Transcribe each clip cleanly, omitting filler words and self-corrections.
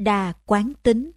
Đa quán tính.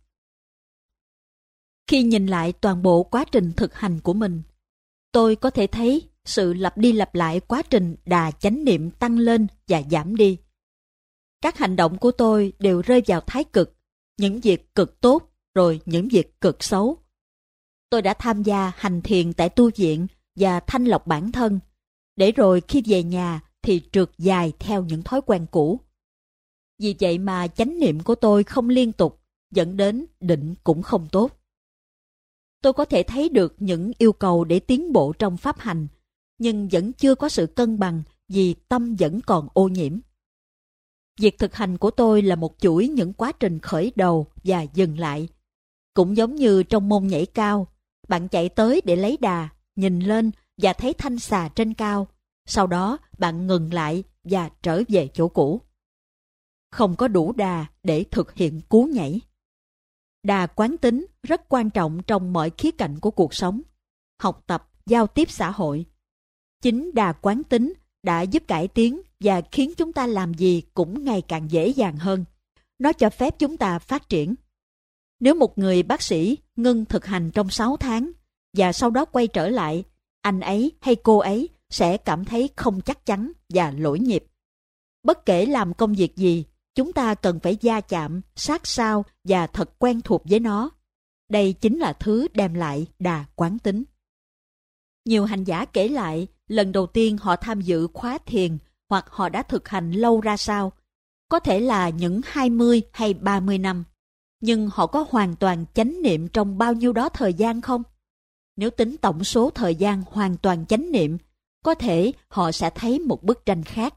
Khi nhìn lại toàn bộ quá trình thực hành của mình, tôi có thể thấy sự lặp đi lặp lại quá trình đà chánh niệm tăng lên và giảm đi. Các hành động của tôi đều rơi vào thái cực, những việc cực tốt rồi những việc cực xấu. Tôi đã tham gia hành thiền tại tu viện và thanh lọc bản thân, để rồi khi về nhà thì trượt dài theo những thói quen cũ. Vì vậy mà chánh niệm của tôi không liên tục, dẫn đến định cũng không tốt. Tôi có thể thấy được những yêu cầu để tiến bộ trong pháp hành, nhưng vẫn chưa có sự cân bằng vì tâm vẫn còn ô nhiễm. Việc thực hành của tôi là một chuỗi những quá trình khởi đầu và dừng lại. Cũng giống như trong môn nhảy cao, bạn chạy tới để lấy đà, nhìn lên và thấy thanh xà trên cao. Sau đó bạn ngừng lại và trở về chỗ cũ. Không có đủ đà để thực hiện cú nhảy. Đà quán tính rất quan trọng trong mọi khía cạnh của cuộc sống, học tập, giao tiếp xã hội. Chính đà quán tính đã giúp cải tiến và khiến chúng ta làm gì cũng ngày càng dễ dàng hơn. Nó cho phép chúng ta phát triển. Nếu một người bác sĩ ngưng thực hành trong 6 tháng và sau đó quay trở lại, anh ấy hay cô ấy sẽ cảm thấy không chắc chắn và lỗi nhịp. Bất kể làm công việc gì, chúng ta cần phải va chạm, sát sao và thật quen thuộc với nó. Đây chính là thứ đem lại đà quán tính. Nhiều hành giả kể lại lần đầu tiên họ tham dự khóa thiền hoặc họ đã thực hành lâu ra sao. Có thể là những 20 hay 30 năm. Nhưng họ có hoàn toàn chánh niệm trong bao nhiêu đó thời gian không? Nếu tính tổng số thời gian hoàn toàn chánh niệm, có thể họ sẽ thấy một bức tranh khác.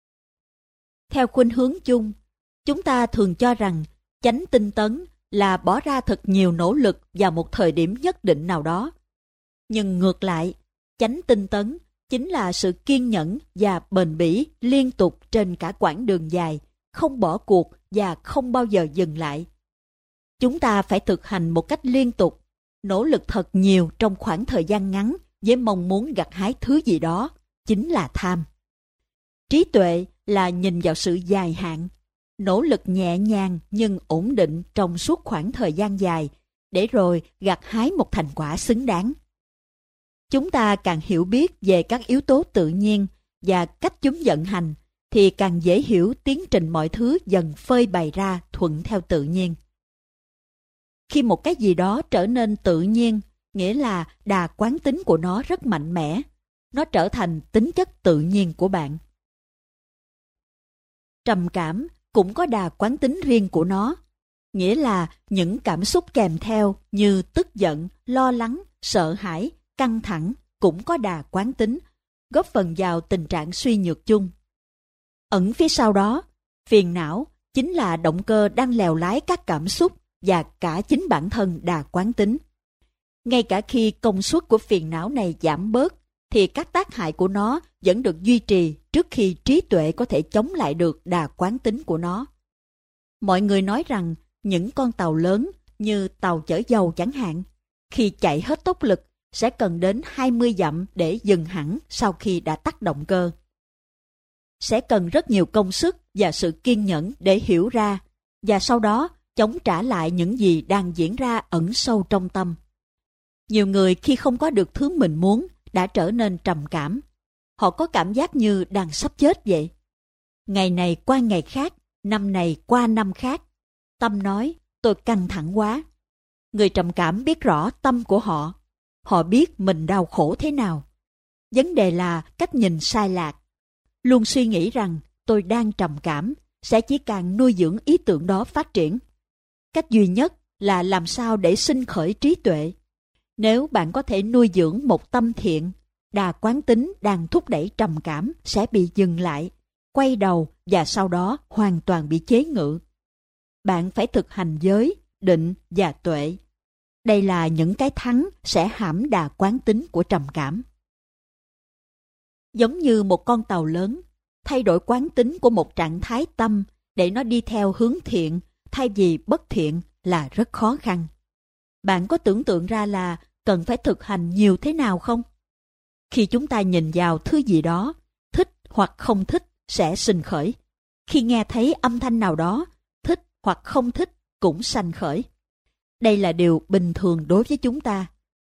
Theo khuynh hướng chung, chúng ta thường cho rằng chánh tinh tấn là bỏ ra thật nhiều nỗ lực vào một thời điểm nhất định nào đó. Nhưng ngược lại, chánh tinh tấn chính là sự kiên nhẫn và bền bỉ liên tục trên cả quãng đường dài, không bỏ cuộc và không bao giờ dừng lại. Chúng ta phải thực hành một cách liên tục, nỗ lực thật nhiều trong khoảng thời gian ngắn với mong muốn gặt hái thứ gì đó, chính là tham. Trí tuệ là nhìn vào sự dài hạn, nỗ lực nhẹ nhàng nhưng ổn định trong suốt khoảng thời gian dài, để rồi gặt hái một thành quả xứng đáng. Chúng ta càng hiểu biết về các yếu tố tự nhiên và cách chúng vận hành, thì càng dễ hiểu tiến trình mọi thứ dần phơi bày ra thuận theo tự nhiên. Khi một cái gì đó trở nên tự nhiên, nghĩa là đà quán tính của nó rất mạnh mẽ. Nó trở thành tính chất tự nhiên của bạn. Trầm cảm cũng có đà quán tính riêng của nó. Nghĩa là những cảm xúc kèm theo như tức giận, lo lắng, sợ hãi, căng thẳng cũng có đà quán tính, góp phần vào tình trạng suy nhược chung. Ẩn phía sau đó, phiền não chính là động cơ đang lèo lái các cảm xúc và cả chính bản thân đà quán tính. Ngay cả khi công suất của phiền não này giảm bớt, thì các tác hại của nó vẫn được duy trì trước khi trí tuệ có thể chống lại được đà quán tính của nó. Mọi người nói rằng những con tàu lớn như tàu chở dầu chẳng hạn, khi chạy hết tốc lực sẽ cần đến 20 dặm để dừng hẳn sau khi đã tắt động cơ. Sẽ cần rất nhiều công sức và sự kiên nhẫn để hiểu ra, và sau đó chống trả lại những gì đang diễn ra ẩn sâu trong tâm. Nhiều người khi không có được thứ mình muốn đã trở nên trầm cảm. Họ có cảm giác như đang sắp chết vậy. Ngày này qua ngày khác, năm này qua năm khác. Tâm nói, tôi căng thẳng quá. Người trầm cảm biết rõ tâm của họ. Họ biết mình đau khổ thế nào. Vấn đề là cách nhìn sai lạc. Luôn suy nghĩ rằng tôi đang trầm cảm sẽ chỉ càng nuôi dưỡng ý tưởng đó phát triển. Cách duy nhất là làm sao để sinh khởi trí tuệ. Nếu bạn có thể nuôi dưỡng một tâm thiện, đà quán tính đang thúc đẩy trầm cảm sẽ bị dừng lại, quay đầu và sau đó hoàn toàn bị chế ngự. Bạn phải thực hành giới, định và tuệ. Đây là những cái thắng sẽ hãm đà quán tính của trầm cảm. Giống như một con tàu lớn, thay đổi quán tính của một trạng thái tâm để nó đi theo hướng thiện thay vì bất thiện là rất khó khăn. Bạn có tưởng tượng ra là cần phải thực hành nhiều thế nào không? Khi chúng ta nhìn vào thứ gì đó, thích hoặc không thích sẽ sinh khởi. Khi nghe thấy âm thanh nào đó, thích hoặc không thích cũng sanh khởi. Đây là điều bình thường đối với chúng ta.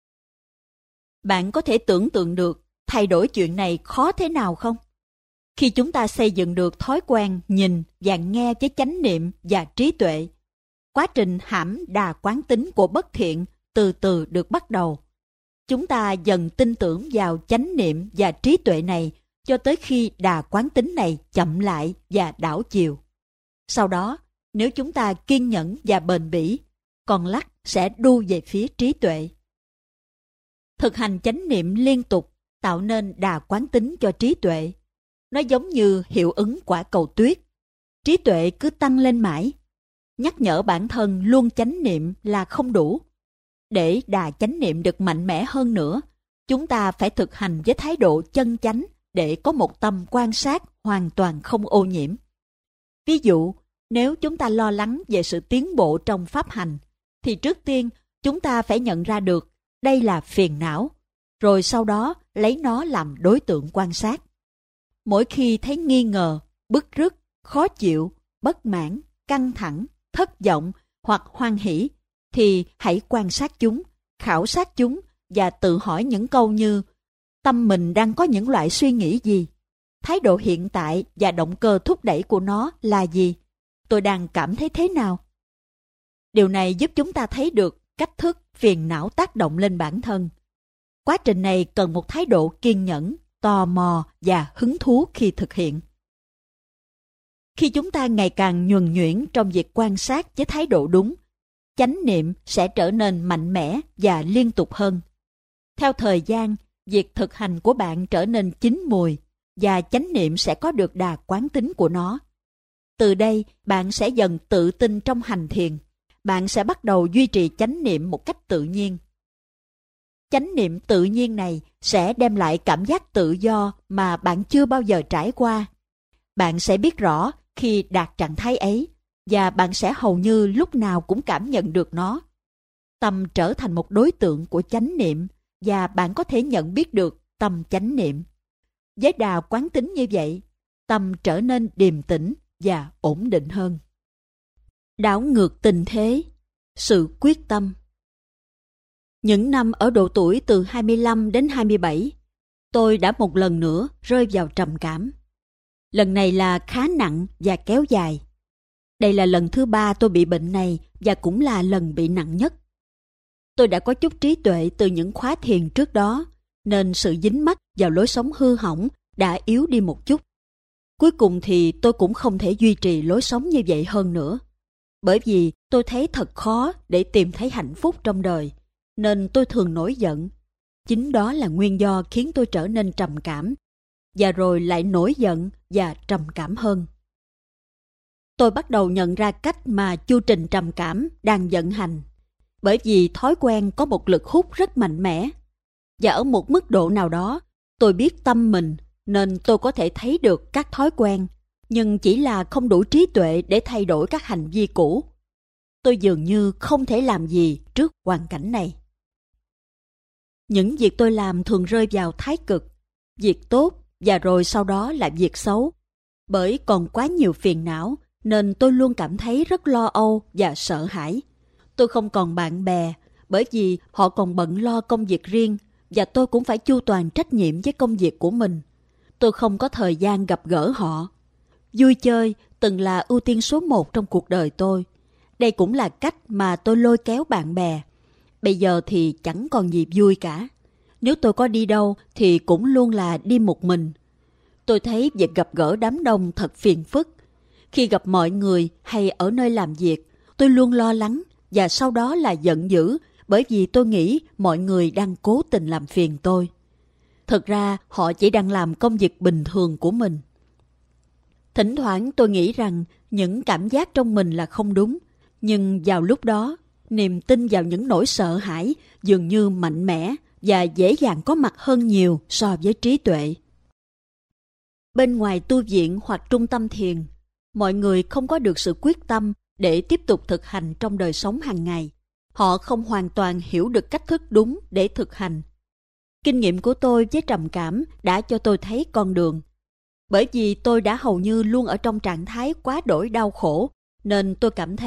Bạn có thể tưởng tượng được thay đổi chuyện này khó thế nào không? Khi chúng ta xây dựng được thói quen nhìn và nghe với chánh niệm và trí tuệ, quá trình hãm đà quán tính của bất thiện từ từ được bắt đầu. Chúng ta dần tin tưởng vào chánh niệm và trí tuệ này cho tới khi đà quán tính này chậm lại và đảo chiều. Sau đó, nếu chúng ta kiên nhẫn và bền bỉ, con lắc sẽ đu về phía trí tuệ. Thực hành chánh niệm liên tục tạo nên đà quán tính cho trí tuệ. Nó giống như hiệu ứng quả cầu tuyết. Trí tuệ cứ tăng lên mãi. Nhắc nhở bản thân luôn chánh niệm là không đủ. Để đà chánh niệm được mạnh mẽ hơn nữa, chúng ta phải thực hành với thái độ chân chánh để có một tâm quan sát hoàn toàn không ô nhiễm. Ví dụ, nếu chúng ta lo lắng về sự tiến bộ trong pháp hành, thì trước tiên chúng ta phải nhận ra được đây là phiền não, rồi sau đó lấy nó làm đối tượng quan sát. Mỗi khi thấy nghi ngờ, bứt rứt, khó chịu, bất mãn, căng thẳng, thất vọng hoặc hoan hỷ, thì hãy quan sát chúng, khảo sát chúng và tự hỏi những câu như: tâm mình đang có những loại suy nghĩ gì? Thái độ hiện tại và động cơ thúc đẩy của nó là gì? Tôi đang cảm thấy thế nào? Điều này giúp chúng ta thấy được cách thức phiền não tác động lên bản thân. Quá trình này cần một thái độ kiên nhẫn, tò mò và hứng thú khi thực hiện. Khi chúng ta ngày càng nhuần nhuyễn trong việc quan sát với thái độ đúng, chánh niệm sẽ trở nên mạnh mẽ và liên tục hơn. Theo thời gian, việc thực hành của bạn trở nên chín mùi và chánh niệm sẽ có được đà quán tính của nó. Từ đây, bạn sẽ dần tự tin trong hành thiền. Bạn sẽ bắt đầu duy trì chánh niệm một cách tự nhiên. Chánh niệm tự nhiên này sẽ đem lại cảm giác tự do mà bạn chưa bao giờ trải qua. Bạn sẽ biết rõ khi đạt trạng thái ấy, và bạn sẽ hầu như lúc nào cũng cảm nhận được nó. Tâm trở thành một đối tượng của chánh niệm, và bạn có thể nhận biết được tâm chánh niệm. Với đà quán tính như vậy, tâm trở nên điềm tĩnh và ổn định hơn. Đảo ngược tình thế, sự quyết tâm. Những năm ở độ tuổi từ 25 đến 27, tôi đã một lần nữa rơi vào trầm cảm. Lần này là khá nặng và kéo dài. Đây là lần thứ 3 tôi bị bệnh này và cũng là lần bị nặng nhất. Tôi đã có chút trí tuệ từ những khóa thiền trước đó, nên sự dính mắc vào lối sống hư hỏng đã yếu đi một chút. Cuối cùng thì tôi cũng không thể duy trì lối sống như vậy hơn nữa. Bởi vì tôi thấy thật khó để tìm thấy hạnh phúc trong đời, nên tôi thường nổi giận. Chính đó là nguyên do khiến tôi trở nên trầm cảm, và rồi lại nổi giận và trầm cảm hơn. Tôi bắt đầu nhận ra cách mà chu trình trầm cảm đang vận hành, bởi vì thói quen có một lực hút rất mạnh mẽ. Và ở một mức độ nào đó, tôi biết tâm mình, nên tôi có thể thấy được các thói quen, nhưng chỉ là không đủ trí tuệ để thay đổi các hành vi cũ. Tôi dường như không thể làm gì trước hoàn cảnh này. Những việc tôi làm thường rơi vào thái cực, việc tốt và rồi sau đó là việc xấu. Bởi còn quá nhiều phiền não, nên tôi luôn cảm thấy rất lo âu và sợ hãi. Tôi không còn bạn bè, bởi vì họ còn bận lo công việc riêng, và tôi cũng phải chu toàn trách nhiệm với công việc của mình. Tôi không có thời gian gặp gỡ họ. Vui chơi từng là ưu tiên số 1 trong cuộc đời tôi. Đây cũng là cách mà tôi lôi kéo bạn bè. Bây giờ thì chẳng còn gì vui cả. Nếu tôi có đi đâu thì cũng luôn là đi một mình. Tôi thấy việc gặp gỡ đám đông thật phiền phức. Khi gặp mọi người hay ở nơi làm việc, tôi luôn lo lắng và sau đó là giận dữ, bởi vì tôi nghĩ mọi người đang cố tình làm phiền tôi. Thực ra họ chỉ đang làm công việc bình thường của mình. Thỉnh thoảng tôi nghĩ rằng những cảm giác trong mình là không đúng, nhưng vào lúc đó, niềm tin vào những nỗi sợ hãi dường như mạnh mẽ và dễ dàng có mặt hơn nhiều so với trí tuệ. Bên ngoài tu viện hoặc trung tâm thiền, mọi người không có được sự quyết tâm để tiếp tục thực hành trong đời sống hàng ngày. Họ không hoàn toàn hiểu được cách thức đúng để thực hành. Kinh nghiệm của tôi với trầm cảm đã cho tôi thấy con đường. Bởi vì tôi đã hầu như luôn ở trong trạng thái quá đỗi đau khổ, nên tôi cảm thấy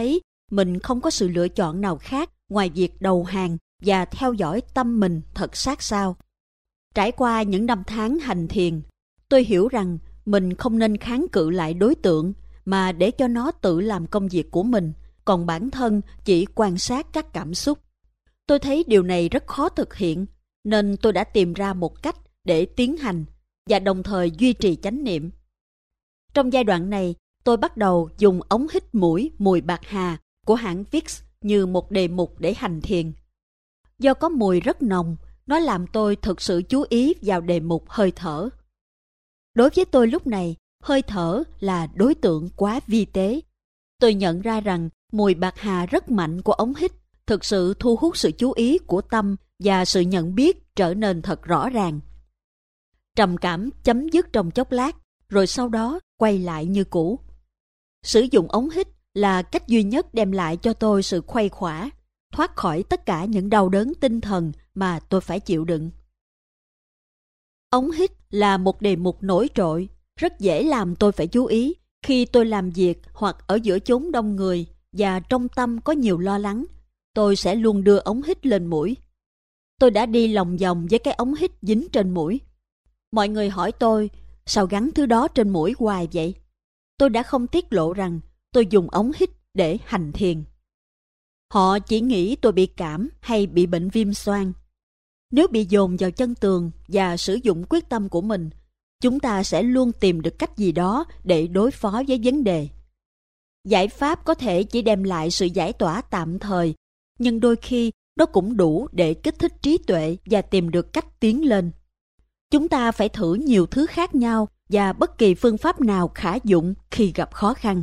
mình không có sự lựa chọn nào khác ngoài việc đầu hàng và theo dõi tâm mình thật sát sao. Trải qua những năm tháng hành thiền, tôi hiểu rằng mình không nên kháng cự lại đối tượng mà để cho nó tự làm công việc của mình, còn bản thân chỉ quan sát các cảm xúc. Tôi thấy điều này rất khó thực hiện, nên tôi đã tìm ra một cách để tiến hành và đồng thời duy trì chánh niệm. Trong giai đoạn này, tôi bắt đầu dùng ống hít mũi mùi bạc hà của hãng Vicks như một đề mục để hành thiền. Do có mùi rất nồng, nó làm tôi thực sự chú ý vào đề mục hơi thở. Đối với tôi lúc này, hơi thở là đối tượng quá vi tế. Tôi nhận ra rằng mùi bạc hà rất mạnh của ống hít thực sự thu hút sự chú ý của tâm và sự nhận biết trở nên thật rõ ràng. Trầm cảm chấm dứt trong chốc lát, rồi sau đó quay lại như cũ. Sử dụng ống hít là cách duy nhất đem lại cho tôi sự khuây khỏa, thoát khỏi tất cả những đau đớn tinh thần mà tôi phải chịu đựng. Ống hít là một đề mục nổi trội, rất dễ làm tôi phải chú ý khi tôi làm việc hoặc ở giữa chốn đông người và trong tâm có nhiều lo lắng. Tôi sẽ luôn đưa ống hít lên mũi. Tôi đã đi lòng vòng với cái ống hít dính trên mũi. Mọi người hỏi tôi, sao gắn thứ đó trên mũi hoài vậy? Tôi đã không tiết lộ rằng tôi dùng ống hít để hành thiền. Họ chỉ nghĩ tôi bị cảm hay bị bệnh viêm xoang. Nếu bị dồn vào chân tường và sử dụng quyết tâm của mình, chúng ta sẽ luôn tìm được cách gì đó để đối phó với vấn đề. Giải pháp có thể chỉ đem lại sự giải tỏa tạm thời, nhưng đôi khi nó cũng đủ để kích thích trí tuệ và tìm được cách tiến lên. Chúng ta phải thử nhiều thứ khác nhau và bất kỳ phương pháp nào khả dụng khi gặp khó khăn.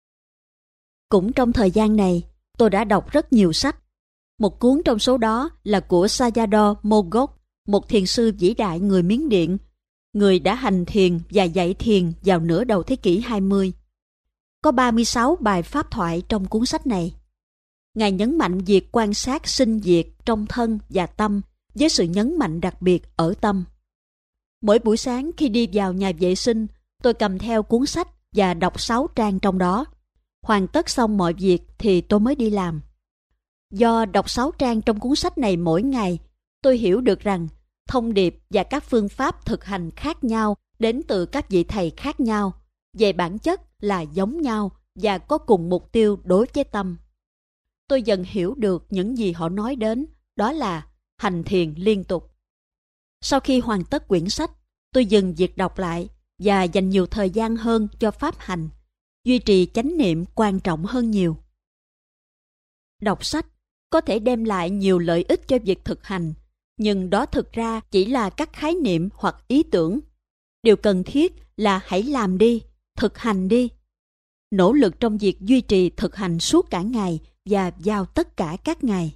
Cũng trong thời gian này, tôi đã đọc rất nhiều sách. Một cuốn trong số đó là của Sayadaw Mogok, một thiền sư vĩ đại người Miến Điện, người đã hành thiền và dạy thiền vào nửa đầu thế kỷ 20. Có 36 bài pháp thoại trong cuốn sách này. Ngài nhấn mạnh việc quan sát sinh diệt trong thân và tâm với sự nhấn mạnh đặc biệt ở tâm. Mỗi buổi sáng khi đi vào nhà vệ sinh, tôi cầm theo cuốn sách và đọc 6 trang trong đó. Hoàn tất xong mọi việc thì tôi mới đi làm. Do đọc 6 trang trong cuốn sách này mỗi ngày, tôi hiểu được rằng thông điệp và các phương pháp thực hành khác nhau đến từ các vị thầy khác nhau, về bản chất là giống nhau và có cùng mục tiêu đối với tâm. Tôi dần hiểu được những gì họ nói đến, đó là hành thiền liên tục. Sau khi hoàn tất quyển sách, tôi dừng việc đọc lại và dành nhiều thời gian hơn cho pháp hành. Duy trì chánh niệm quan trọng hơn nhiều. Đọc sách có thể đem lại nhiều lợi ích cho việc thực hành, nhưng đó thực ra chỉ là các khái niệm hoặc ý tưởng. Điều cần thiết là hãy làm đi, thực hành đi. Nỗ lực trong việc duy trì thực hành suốt cả ngày và vào tất cả các ngày.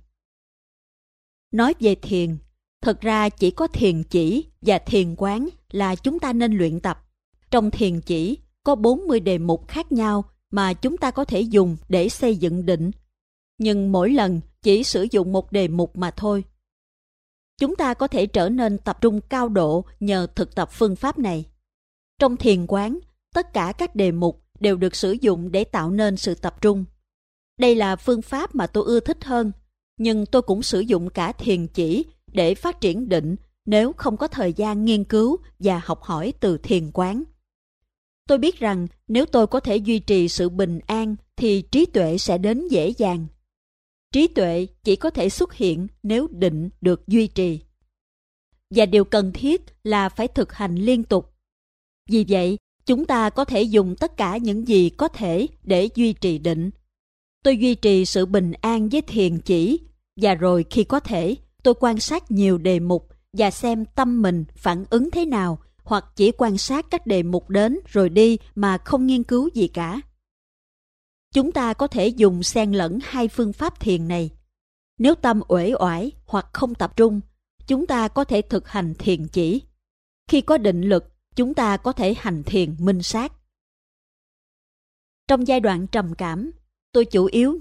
Nói về thiền, thật ra chỉ có thiền chỉ và thiền quán là chúng ta nên luyện tập. Trong thiền chỉ có 40 đề mục khác nhau mà chúng ta có thể dùng để xây dựng định, nhưng mỗi lần chỉ sử dụng một đề mục mà thôi. Chúng ta có thể trở nên tập trung cao độ nhờ thực tập phương pháp này. Trong thiền quán, tất cả các đề mục đều được sử dụng để tạo nên sự tập trung. Đây là phương pháp mà tôi ưa thích hơn, nhưng tôi cũng sử dụng cả thiền chỉ để phát triển định nếu không có thời gian nghiên cứu và học hỏi từ thiền quán. Tôi biết rằng nếu tôi có thể duy trì sự bình an thì trí tuệ sẽ đến dễ dàng. Trí tuệ chỉ có thể xuất hiện nếu định được duy trì. Và điều cần thiết là phải thực hành liên tục. Vì vậy, chúng ta có thể dùng tất cả những gì có thể để duy trì định. Tôi duy trì sự bình an với thiền chỉ, và rồi khi có thể, tôi quan sát nhiều đề mục và xem tâm mình phản ứng thế nào, hoặc chỉ quan sát các đề mục đến rồi đi mà không nghiên cứu gì cả. Chúng ta có thể dùng xen lẫn hai phương pháp thiền này. Nếu tâm uể oải hoặc không tập trung, chúng ta có thể thực hành thiền chỉ. Khi có định lực, chúng ta có thể hành thiền minh sát. Trong giai đoạn trầm cảm, tôi chủ yếu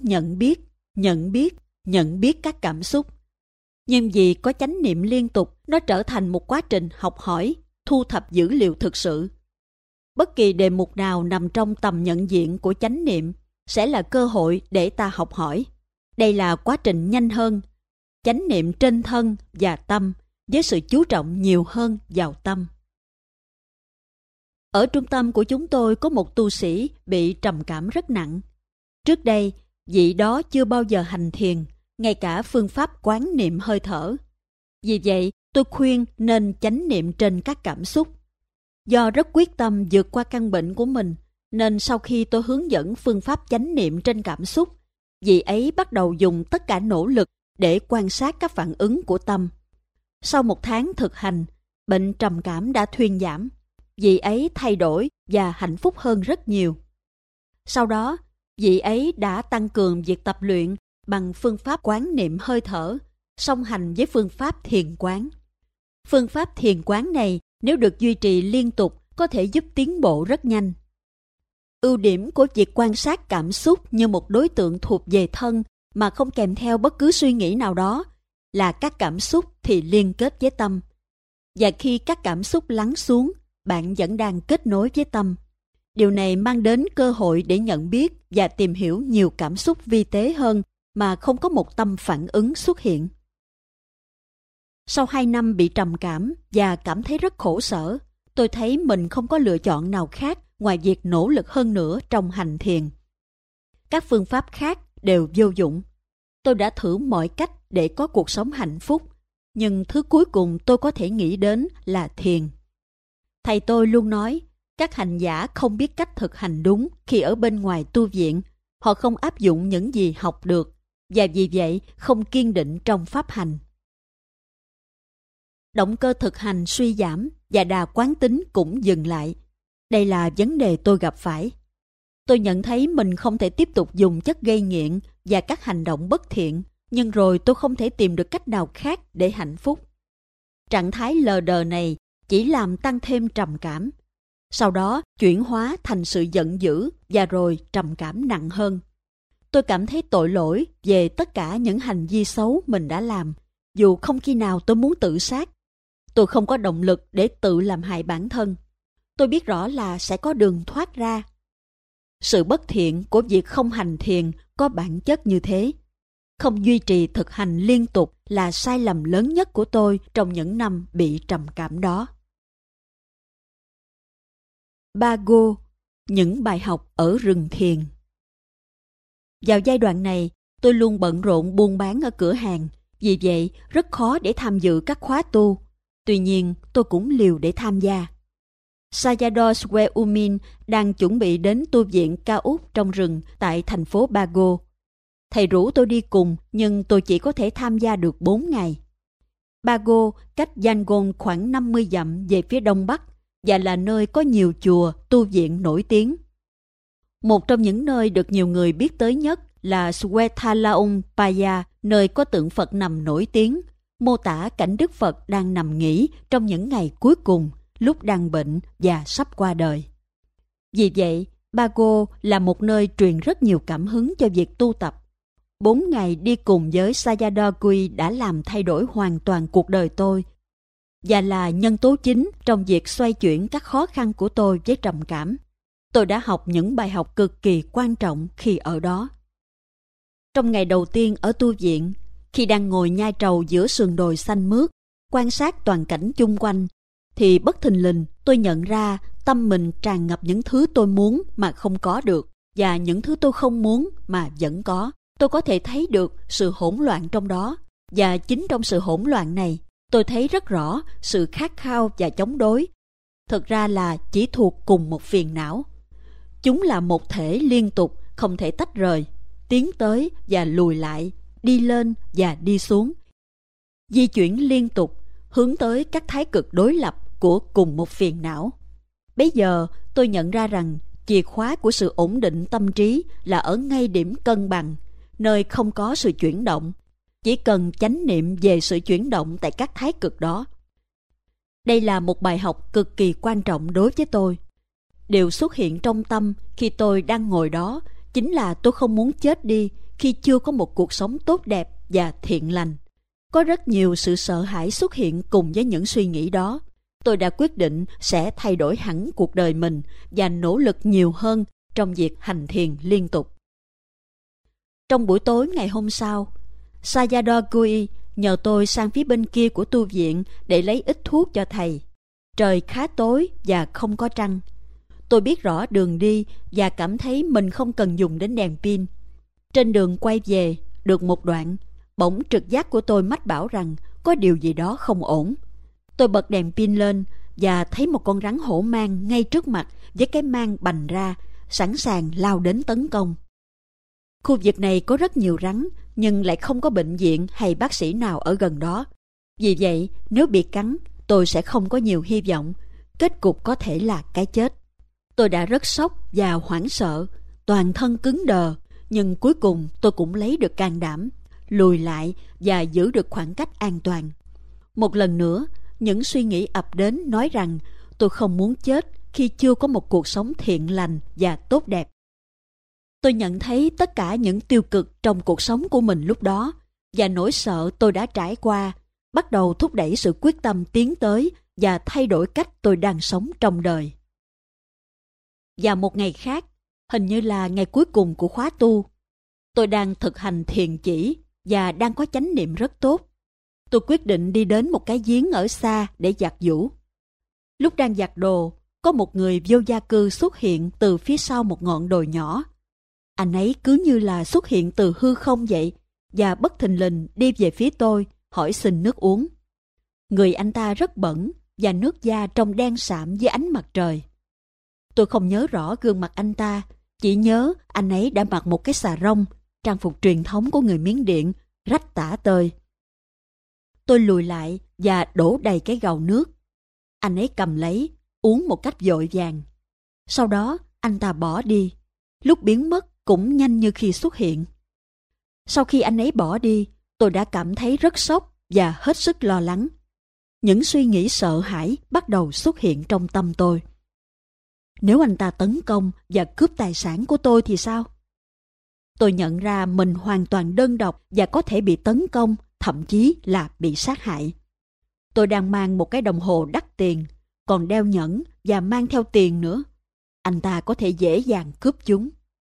nhận biết các cảm xúc. Nhưng vì có chánh niệm liên tục, nó trở thành một quá trình học hỏi, thu thập dữ liệu thực sự. Bất kỳ đề mục nào nằm trong tầm nhận diện của chánh niệm sẽ là cơ hội để ta học hỏi. Đây là quá trình nhanh hơn, chánh niệm trên thân và tâm, với sự chú trọng nhiều hơn vào tâm. Ở trung tâm của chúng tôi có một tu sĩ bị trầm cảm rất nặng. Trước đây, vị đó chưa bao giờ hành thiền, ngay cả phương pháp quán niệm hơi thở. Vì vậy, tôi khuyên nên chánh niệm trên các cảm xúc. Do rất quyết tâm vượt qua căn bệnh của mình, nên sau khi tôi hướng dẫn phương pháp chánh niệm trên cảm xúc, vị ấy bắt đầu dùng tất cả nỗ lực để quan sát các phản ứng của tâm. Sau 1 tháng thực hành, bệnh trầm cảm đã thuyên giảm. Vị ấy thay đổi và hạnh phúc hơn rất nhiều. Sau đó, vị ấy đã tăng cường việc tập luyện bằng phương pháp quán niệm hơi thở, song hành với phương pháp thiền quán. Phương pháp thiền quán này nếu được duy trì liên tục có thể giúp tiến bộ rất nhanh. Ưu điểm của việc quan sát cảm xúc như một đối tượng thuộc về thân mà không kèm theo bất cứ suy nghĩ nào đó là các cảm xúc thì liên kết với tâm. Và khi các cảm xúc lắng xuống, bạn vẫn đang kết nối với tâm. Điều này mang đến cơ hội để nhận biết và tìm hiểu nhiều cảm xúc vi tế hơn mà không có một tâm phản ứng xuất hiện. Sau 2 năm bị trầm cảm và cảm thấy rất khổ sở, tôi thấy mình không có lựa chọn nào khác ngoài việc nỗ lực hơn nữa trong hành thiền. Các phương pháp khác đều vô dụng. Tôi đã thử mọi cách để có cuộc sống hạnh phúc, nhưng thứ cuối cùng tôi có thể nghĩ đến là thiền. Thầy tôi luôn nói, các hành giả không biết cách thực hành đúng khi ở bên ngoài tu viện. Họ không áp dụng những gì học được, và vì vậy không kiên định trong pháp hành. Động cơ thực hành suy giảm và đà quán tính cũng dừng lại. Đây là vấn đề tôi gặp phải. Tôi nhận thấy mình không thể tiếp tục dùng chất gây nghiện và các hành động bất thiện, nhưng rồi tôi không thể tìm được cách nào khác để hạnh phúc. Trạng thái lờ đờ này chỉ làm tăng thêm trầm cảm. Sau đó chuyển hóa thành sự giận dữ và rồi trầm cảm nặng hơn. Tôi cảm thấy tội lỗi về tất cả những hành vi xấu mình đã làm, dù không khi nào tôi muốn tự sát. Tôi không có động lực để tự làm hại bản thân. Tôi biết rõ là sẽ có đường thoát ra. Sự bất thiện của việc không hành thiền có bản chất như thế. Không duy trì thực hành liên tục là sai lầm lớn nhất của tôi trong những năm bị trầm cảm đó. Bago, những bài học ở rừng thiền. Vào giai đoạn này, tôi luôn bận rộn buôn bán ở cửa hàng, vì vậy rất khó để tham dự các khóa tu. Tuy nhiên, tôi cũng liều để tham gia. Sayadaw Sweumin đang chuẩn bị đến tu viện Cao Úc trong rừng tại thành phố Bago. Thầy rủ tôi đi cùng, nhưng tôi chỉ có thể tham gia được 4 ngày. Bago cách Yangon khoảng 50 dặm về phía đông bắc và là nơi có nhiều chùa, tu viện nổi tiếng. Một trong những nơi được nhiều người biết tới nhất là Swetalaung Paya, nơi có tượng Phật nằm nổi tiếng, mô tả cảnh Đức Phật đang nằm nghỉ trong những ngày cuối cùng, lúc đang bệnh và sắp qua đời. Vì vậy, Bago là một nơi truyền rất nhiều cảm hứng cho việc tu tập. 4 ngày đi cùng với Sayadaw Gui đã làm thay đổi hoàn toàn cuộc đời tôi và là nhân tố chính trong việc xoay chuyển các khó khăn của tôi với trầm cảm. Tôi đã học những bài học cực kỳ quan trọng khi ở đó. Trong ngày đầu tiên ở tu viện, khi đang ngồi nhai trầu giữa sườn đồi xanh mướt, quan sát toàn cảnh chung quanh, thì bất thình lình tôi nhận ra tâm mình tràn ngập những thứ tôi muốn mà không có được, và những thứ tôi không muốn mà vẫn có. Tôi có thể thấy được sự hỗn loạn trong đó, và chính trong sự hỗn loạn này, tôi thấy rất rõ sự khát khao và chống đối. Thực ra là chỉ thuộc cùng một phiền não. Chúng là một thể liên tục, không thể tách rời, tiến tới và lùi lại, đi lên và đi xuống, di chuyển liên tục, hướng tới các thái cực đối lập của cùng một phiền não. Bấy giờ tôi nhận ra rằng chìa khóa của sự ổn định tâm trí là ở ngay điểm cân bằng, nơi không có sự chuyển động. Chỉ cần chánh niệm về sự chuyển động tại các thái cực đó. Đây là một bài học cực kỳ quan trọng đối với tôi. Điều xuất hiện trong tâm khi tôi đang ngồi đó chính là tôi không muốn chết đi khi chưa có một cuộc sống tốt đẹp và thiện lành. Có rất nhiều sự sợ hãi xuất hiện cùng với những suy nghĩ đó. Tôi đã quyết định sẽ thay đổi hẳn cuộc đời mình và nỗ lực nhiều hơn trong việc hành thiền liên tục. Trong buổi tối ngày hôm sau, Sayadaw Gui nhờ tôi sang phía bên kia của tu viện để lấy ít thuốc cho thầy. Trời khá tối và không có trăng. Tôi biết rõ đường đi và cảm thấy mình không cần dùng đến đèn pin. Trên đường quay về được một đoạn, bỗng trực giác của tôi mách bảo rằng có điều gì đó không ổn. Tôi bật đèn pin lên và thấy một con rắn hổ mang ngay trước mặt với cái mang bành ra, sẵn sàng lao đến tấn công. Khu vực này có rất nhiều rắn, nhưng lại không có bệnh viện hay bác sĩ nào ở gần đó. Vì vậy, nếu bị cắn, tôi sẽ không có nhiều hy vọng. Kết cục có thể là cái chết. Tôi đã rất sốc và hoảng sợ, toàn thân cứng đờ, nhưng cuối cùng tôi cũng lấy được can đảm, lùi lại và giữ được khoảng cách an toàn. Một lần nữa, những suy nghĩ ập đến nói rằng tôi không muốn chết khi chưa có một cuộc sống thiện lành và tốt đẹp. Tôi nhận thấy tất cả những tiêu cực trong cuộc sống của mình lúc đó và nỗi sợ tôi đã trải qua bắt đầu thúc đẩy sự quyết tâm tiến tới và thay đổi cách tôi đang sống trong đời. Và một ngày khác, hình như là ngày cuối cùng của khóa tu, tôi đang thực hành thiền chỉ và đang có chánh niệm rất tốt. Tôi quyết định đi đến một cái giếng ở xa để giặt giũ. Lúc đang giặt đồ, có một người vô gia cư xuất hiện từ phía sau một ngọn đồi nhỏ. Anh ấy cứ như là xuất hiện từ hư không vậy, và bất thình lình đi về phía tôi, hỏi xin nước uống. Người anh ta rất bẩn và nước da trông đen sạm dưới ánh mặt trời. Tôi không nhớ rõ gương mặt anh ta, chỉ nhớ anh ấy đã mặc một cái xà rông, trang phục truyền thống của người Miến Điện, rách tả tơi. Tôi lùi lại và đổ đầy cái gầu nước. Anh ấy cầm lấy, uống một cách vội vàng. Sau đó anh ta bỏ đi, lúc biến mất cũng nhanh như khi xuất hiện. Sau khi anh ấy bỏ đi, tôi đã cảm thấy rất sốc và hết sức lo lắng. Những suy nghĩ sợ hãi bắt đầu xuất hiện trong tâm tôi. Nếu anh ta tấn công và cướp tài sản của tôi thì sao? Tôi nhận ra mình hoàn toàn đơn độc và có thể bị tấn công, thậm chí là bị sát hại. Tôi đang mang một cái đồng hồ đắt tiền, còn đeo nhẫn và mang theo tiền nữa. Anh ta có thể dễ dàng cướp chúng.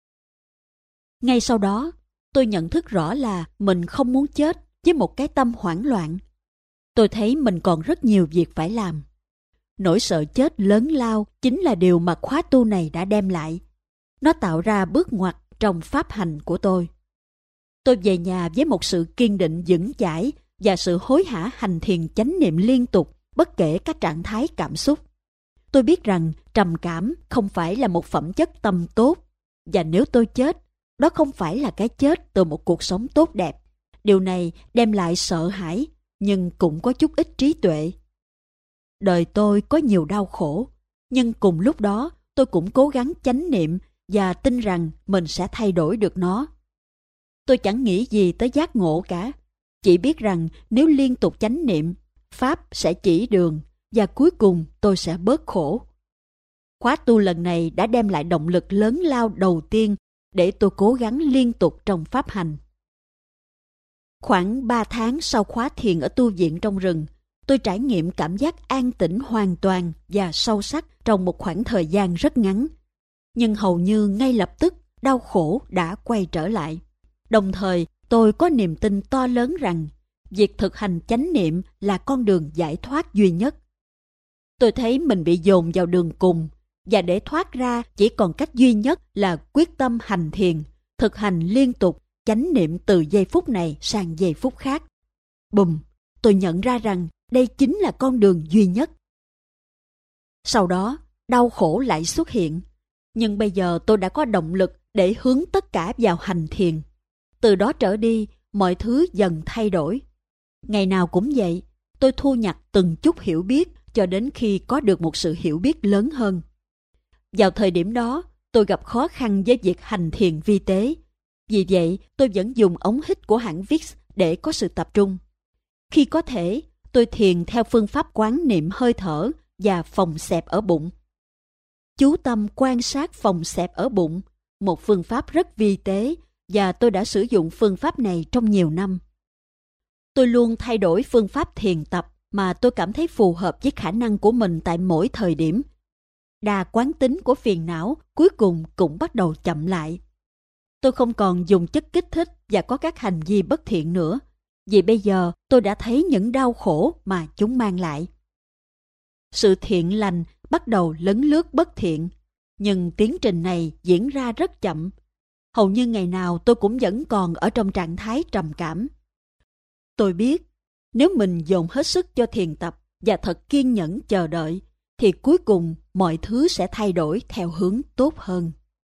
Ngay sau đó, tôi nhận thức rõ là mình không muốn chết với một cái tâm hoảng loạn. Tôi thấy mình còn rất nhiều việc phải làm. Nỗi sợ chết lớn lao chính là điều mà khóa tu này đã đem lại. Nó tạo ra bước ngoặt trong pháp hành của tôi. Tôi về nhà với một sự kiên định vững chãi và sự hối hả hành thiền chánh niệm liên tục bất kể các trạng thái cảm xúc. Tôi biết rằng trầm cảm không phải là một phẩm chất tâm tốt, và nếu tôi chết, đó không phải là cái chết từ một cuộc sống tốt đẹp. Điều này đem lại sợ hãi, nhưng cũng có chút ít trí tuệ. Đời tôi có nhiều đau khổ, nhưng cùng lúc đó tôi cũng cố gắng chánh niệm và tin rằng mình sẽ thay đổi được nó. Tôi chẳng nghĩ gì tới giác ngộ cả, chỉ biết rằng nếu liên tục chánh niệm, Pháp sẽ chỉ đường và cuối cùng tôi sẽ bớt khổ. Khóa tu lần này đã đem lại động lực lớn lao đầu tiên để tôi cố gắng liên tục trong pháp hành. Khoảng 3 tháng sau khóa thiền ở tu viện trong rừng, tôi trải nghiệm cảm giác an tĩnh hoàn toàn và sâu sắc trong một khoảng thời gian rất ngắn. Nhưng hầu như ngay lập tức, đau khổ đã quay trở lại. Đồng thời, tôi có niềm tin to lớn rằng việc thực hành chánh niệm là con đường giải thoát duy nhất. Tôi thấy mình bị dồn vào đường cùng, và để thoát ra chỉ còn cách duy nhất là quyết tâm hành thiền, thực hành liên tục, chánh niệm từ giây phút này sang giây phút khác. Bùm, tôi nhận ra rằng đây chính là con đường duy nhất. Sau đó, đau khổ lại xuất hiện, nhưng bây giờ tôi đã có động lực để hướng tất cả vào hành thiền. Từ đó trở đi, mọi thứ dần thay đổi. Ngày nào cũng vậy, tôi thu nhặt từng chút hiểu biết cho đến khi có được một sự hiểu biết lớn hơn. Vào thời điểm đó, tôi gặp khó khăn với việc hành thiền vi tế. Vì vậy, tôi vẫn dùng ống hít của hãng Vicks để có sự tập trung. Khi có thể, tôi thiền theo phương pháp quán niệm hơi thở và phòng xẹp ở bụng. Chú tâm quan sát phòng xẹp ở bụng, một phương pháp rất vi tế, và tôi đã sử dụng phương pháp này trong nhiều năm. Tôi luôn thay đổi phương pháp thiền tập mà tôi cảm thấy phù hợp với khả năng của mình tại mỗi thời điểm. Đà quán tính của phiền não cuối cùng cũng bắt đầu chậm lại. Tôi không còn dùng chất kích thích và có các hành vi bất thiện nữa, vì bây giờ tôi đã thấy những đau khổ mà chúng mang lại. Sự thiện lành bắt đầu lấn lướt bất thiện, nhưng tiến trình này diễn ra rất chậm. Hầu như ngày nào tôi cũng vẫn còn ở trong trạng thái trầm cảm. Tôi biết, nếu mình dồn hết sức cho thiền tập và thật kiên nhẫn chờ đợi, thì cuối cùng mọi thứ sẽ thay đổi theo hướng tốt hơn.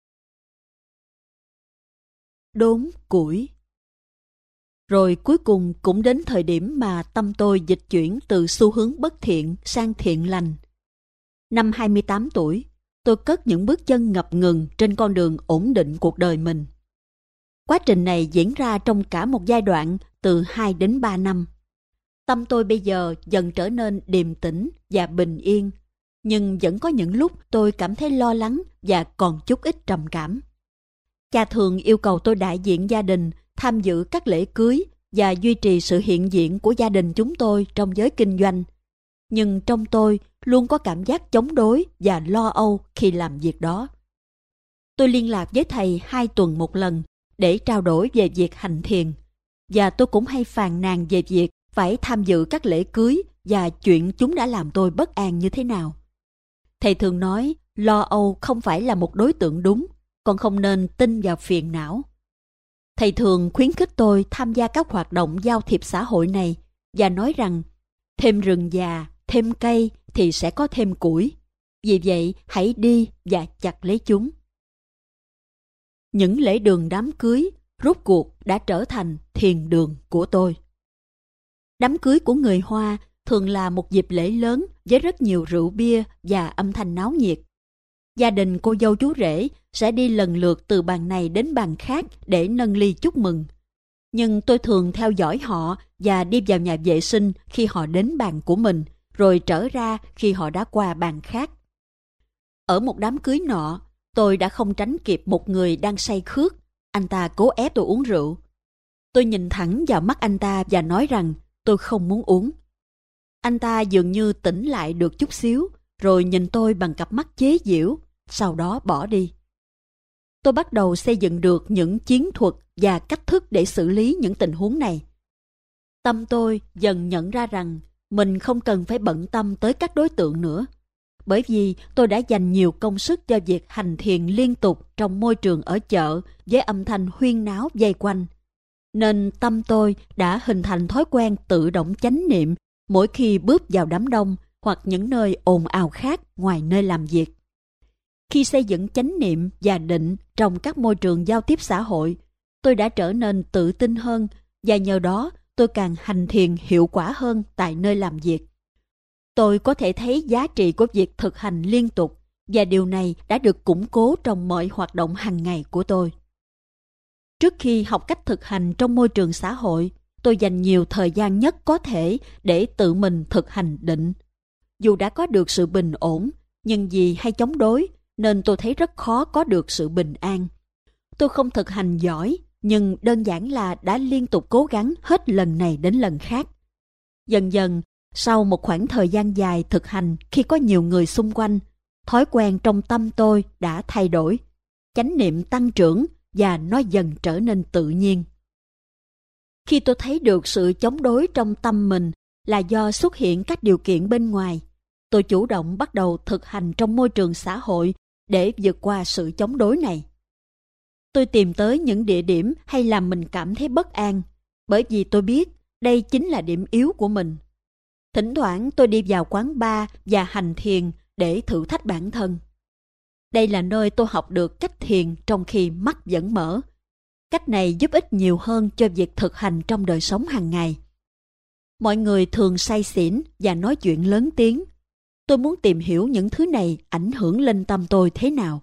Đốn củi. Rồi cuối cùng cũng đến thời điểm mà tâm tôi dịch chuyển từ xu hướng bất thiện sang thiện lành. Năm 28 tuổi, tôi cất những bước chân ngập ngừng trên con đường ổn định cuộc đời mình. Quá trình này diễn ra trong cả một giai đoạn từ 2 đến 3 năm. Tâm tôi bây giờ dần trở nên điềm tĩnh và bình yên, nhưng vẫn có những lúc tôi cảm thấy lo lắng và còn chút ít trầm cảm. Cha thường yêu cầu tôi đại diện gia đình, tham dự các lễ cưới và duy trì sự hiện diện của gia đình chúng tôi trong giới kinh doanh. Nhưng trong tôi luôn có cảm giác chống đối và lo âu khi làm việc đó. Tôi liên lạc với thầy 2 tuần một lần để trao đổi về việc hành thiền, và tôi cũng hay phàn nàn về việc phải tham dự các lễ cưới và chuyện chúng đã làm tôi bất an như thế nào. Thầy thường nói lo âu không phải là một đối tượng đúng, còn không nên tin vào phiền não. Thầy thường khuyến khích tôi tham gia các hoạt động giao thiệp xã hội này và nói rằng thêm rừng già, thêm cây thì sẽ có thêm củi. Vì vậy hãy đi và chặt lấy chúng. Những lễ đường đám cưới rốt cuộc đã trở thành thiền đường của tôi. Đám cưới của người Hoa thường là một dịp lễ lớn với rất nhiều rượu bia và âm thanh náo nhiệt. Gia đình cô dâu chú rể sẽ đi lần lượt từ bàn này đến bàn khác để nâng ly chúc mừng. Nhưng tôi thường theo dõi họ và đi vào nhà vệ sinh khi họ đến bàn của mình, rồi trở ra khi họ đã qua bàn khác. Ở một đám cưới nọ, tôi đã không tránh kịp một người đang say khước. Anh ta cố ép tôi uống rượu. Tôi nhìn thẳng vào mắt anh ta và nói rằng tôi không muốn uống. Anh ta dường như tỉnh lại được chút xíu, rồi nhìn tôi bằng cặp mắt chế giễu, sau đó bỏ đi. Tôi bắt đầu xây dựng được những chiến thuật và cách thức để xử lý những tình huống này. Tâm tôi dần nhận ra rằng mình không cần phải bận tâm tới các đối tượng nữa, bởi vì tôi đã dành nhiều công sức cho việc hành thiền liên tục trong môi trường ở chợ với âm thanh huyên náo vây quanh. Nên tâm tôi đã hình thành thói quen tự động chánh niệm mỗi khi bước vào đám đông hoặc những nơi ồn ào khác ngoài nơi làm việc. Khi xây dựng chánh niệm và định trong các môi trường giao tiếp xã hội, tôi đã trở nên tự tin hơn và nhờ đó tôi càng hành thiền hiệu quả hơn tại nơi làm việc. Tôi có thể thấy giá trị của việc thực hành liên tục và điều này đã được củng cố trong mọi hoạt động hàng ngày của tôi. Trước khi học cách thực hành trong môi trường xã hội, tôi dành nhiều thời gian nhất có thể để tự mình thực hành định. Dù đã có được sự bình ổn, nhưng vì hay chống đối, nên tôi thấy rất khó có được sự bình an. Tôi không thực hành giỏi, nhưng đơn giản là đã liên tục cố gắng hết lần này đến lần khác. Dần dần, sau một khoảng thời gian dài thực hành khi có nhiều người xung quanh, thói quen trong tâm tôi đã thay đổi. Chánh niệm tăng trưởng và nó dần trở nên tự nhiên. Khi tôi thấy được sự chống đối trong tâm mình là do xuất hiện các điều kiện bên ngoài, tôi chủ động bắt đầu thực hành trong môi trường xã hội để vượt qua sự chống đối này. Tôi tìm tới những địa điểm hay làm mình cảm thấy bất an, bởi vì tôi biết đây chính là điểm yếu của mình. Thỉnh thoảng tôi đi vào quán bar và hành thiền để thử thách bản thân. Đây là nơi tôi học được cách thiền trong khi mắt vẫn mở. Cách này giúp ích nhiều hơn cho việc thực hành trong đời sống hàng ngày. Mọi người thường say xỉn và nói chuyện lớn tiếng. Tôi muốn tìm hiểu những thứ này ảnh hưởng lên tâm tôi thế nào.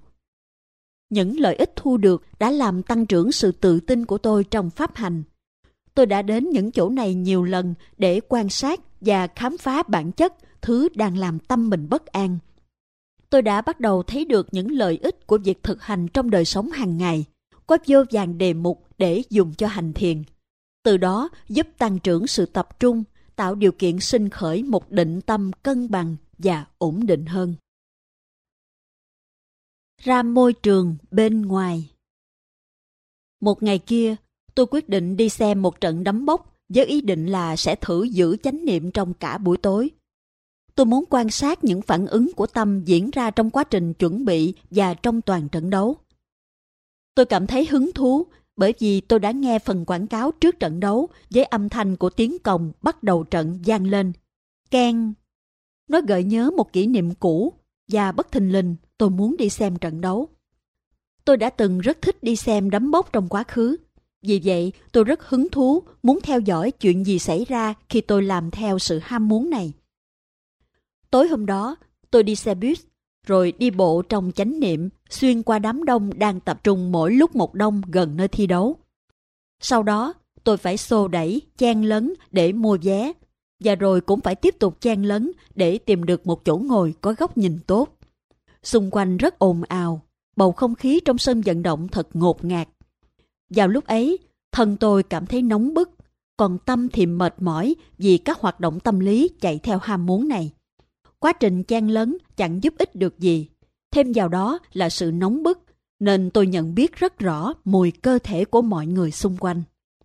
Những lợi ích thu được đã làm tăng trưởng sự tự tin của tôi trong pháp hành. Tôi đã đến những chỗ này nhiều lần để quan sát và khám phá bản chất thứ đang làm tâm mình bất an. Tôi đã bắt đầu thấy được những lợi ích của việc thực hành trong đời sống hàng ngày, có vô vàn đề mục để dùng cho hành thiền. Từ đó giúp tăng trưởng sự tập trung, tạo điều kiện sinh khởi một định tâm cân bằng và ổn định hơn. Ra môi trường bên ngoài. Một ngày kia, tôi quyết định đi xem một trận đấm bốc với ý định là sẽ thử giữ chánh niệm trong cả buổi tối. Tôi muốn quan sát những phản ứng của tâm diễn ra trong quá trình chuẩn bị và trong toàn trận đấu. Tôi cảm thấy hứng thú bởi vì tôi đã nghe phần quảng cáo trước trận đấu với âm thanh của tiếng còng bắt đầu trận vang lên. Keng! Nó gợi nhớ một kỷ niệm cũ và bất thình lình tôi muốn đi xem trận đấu. Tôi đã từng rất thích đi xem đấm bốc trong quá khứ. Vì vậy, tôi rất hứng thú muốn theo dõi chuyện gì xảy ra khi tôi làm theo sự ham muốn này. Tối hôm đó, tôi đi xe buýt, rồi đi bộ trong chánh niệm xuyên qua đám đông đang tập trung mỗi lúc một đông gần nơi thi đấu. Sau đó, tôi phải xô đẩy, chen lấn để mua vé, và rồi cũng phải tiếp tục chen lấn để tìm được một chỗ ngồi có góc nhìn tốt. Xung quanh rất ồn ào, bầu không khí trong sân vận động thật ngột ngạt. Vào lúc ấy, thân tôi cảm thấy nóng bức, còn tâm thì mệt mỏi vì các hoạt động tâm lý chạy theo ham muốn này. Quá trình chen lấn chẳng giúp ích được gì. Thêm vào đó là sự nóng bức, nên tôi nhận biết rất rõ mùi cơ thể của mọi người xung quanh.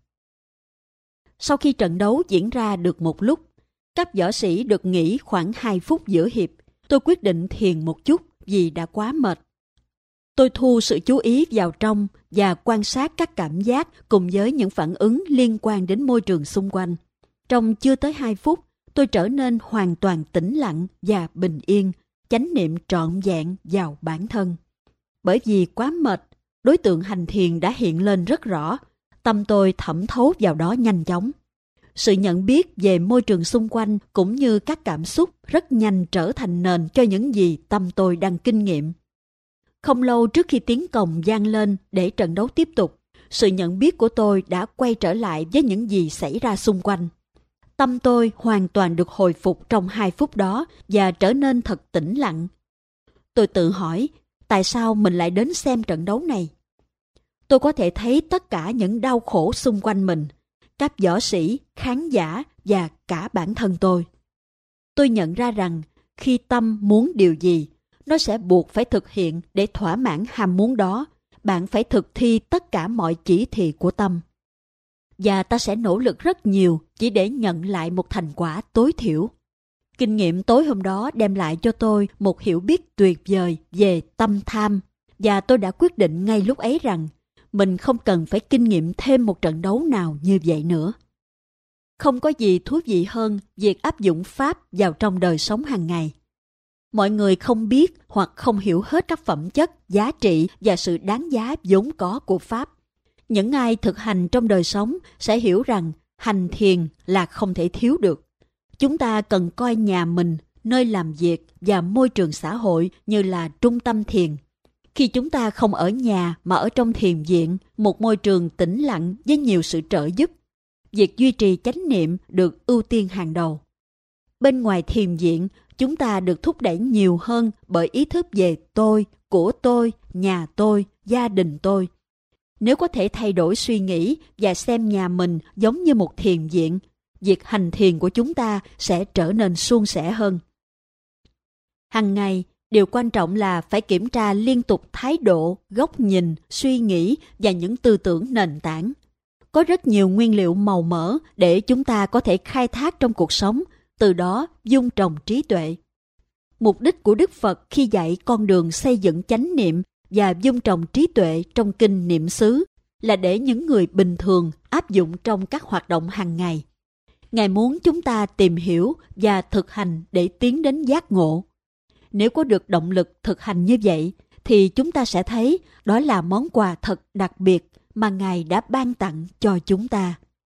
Sau khi trận đấu diễn ra được một lúc, các võ sĩ được nghỉ khoảng 2 phút giữa hiệp. Tôi quyết định thiền một chút vì đã quá mệt. Tôi thu sự chú ý vào trong và quan sát các cảm giác cùng với những phản ứng liên quan đến môi trường xung quanh. Trong chưa tới 2 phút, tôi trở nên hoàn toàn tĩnh lặng và bình yên, chánh niệm trọn vẹn vào bản thân. Bởi vì quá mệt, đối tượng hành thiền đã hiện lên rất rõ. Tâm tôi thẩm thấu vào đó nhanh chóng. Sự nhận biết về môi trường xung quanh cũng như các cảm xúc rất nhanh trở thành nền cho những gì tâm tôi đang kinh nghiệm. Không lâu trước khi tiếng còng vang lên để trận đấu tiếp tục, sự nhận biết của tôi đã quay trở lại với những gì xảy ra xung quanh. Tâm tôi hoàn toàn được hồi phục trong 2 phút đó và trở nên thật tĩnh lặng. Tôi tự hỏi, tại sao mình lại đến xem trận đấu này? Tôi có thể thấy tất cả những đau khổ xung quanh mình, các võ sĩ, khán giả và cả bản thân tôi. Tôi nhận ra rằng khi tâm muốn điều gì, nó sẽ buộc phải thực hiện để thỏa mãn ham muốn đó. Bạn phải thực thi tất cả mọi chỉ thị của tâm. Và ta sẽ nỗ lực rất nhiều chỉ để nhận lại một thành quả tối thiểu. Kinh nghiệm tối hôm đó đem lại cho tôi một hiểu biết tuyệt vời về tâm tham. Và tôi đã quyết định ngay lúc ấy rằng mình không cần phải kinh nghiệm thêm một trận đấu nào như vậy nữa. Không có gì thú vị hơn việc áp dụng Pháp vào trong đời sống hàng ngày. Mọi người không biết hoặc không hiểu hết các phẩm chất, giá trị và sự đáng giá vốn có của Pháp. Những ai thực hành trong đời sống sẽ hiểu rằng hành thiền là không thể thiếu được. Chúng ta cần coi nhà mình, nơi làm việc và môi trường xã hội như là trung tâm thiền. Khi chúng ta không ở nhà mà ở trong thiền viện, một môi trường tĩnh lặng với nhiều sự trợ giúp, việc duy trì chánh niệm được ưu tiên hàng đầu. Bên ngoài thiền viện, chúng ta được thúc đẩy nhiều hơn bởi ý thức về tôi, của tôi, nhà tôi, gia đình tôi. Nếu có thể thay đổi suy nghĩ và xem nhà mình giống như một thiền viện, việc hành thiền của chúng ta sẽ trở nên suôn sẻ hơn. Hằng ngày, điều quan trọng là phải kiểm tra liên tục thái độ, góc nhìn, suy nghĩ và những tư tưởng nền tảng. Có rất nhiều nguyên liệu màu mỡ để chúng ta có thể khai thác trong cuộc sống, từ đó dung trồng trí tuệ. Mục đích của Đức Phật khi dạy con đường xây dựng chánh niệm và dung trồng trí tuệ trong kinh Niệm xứ là để những người bình thường áp dụng trong các hoạt động hàng ngày. Ngài muốn chúng ta tìm hiểu và thực hành để tiến đến giác ngộ. Nếu có được động lực thực hành như vậy, thì chúng ta sẽ thấy đó là món quà thật đặc biệt mà Ngài đã ban tặng cho chúng ta.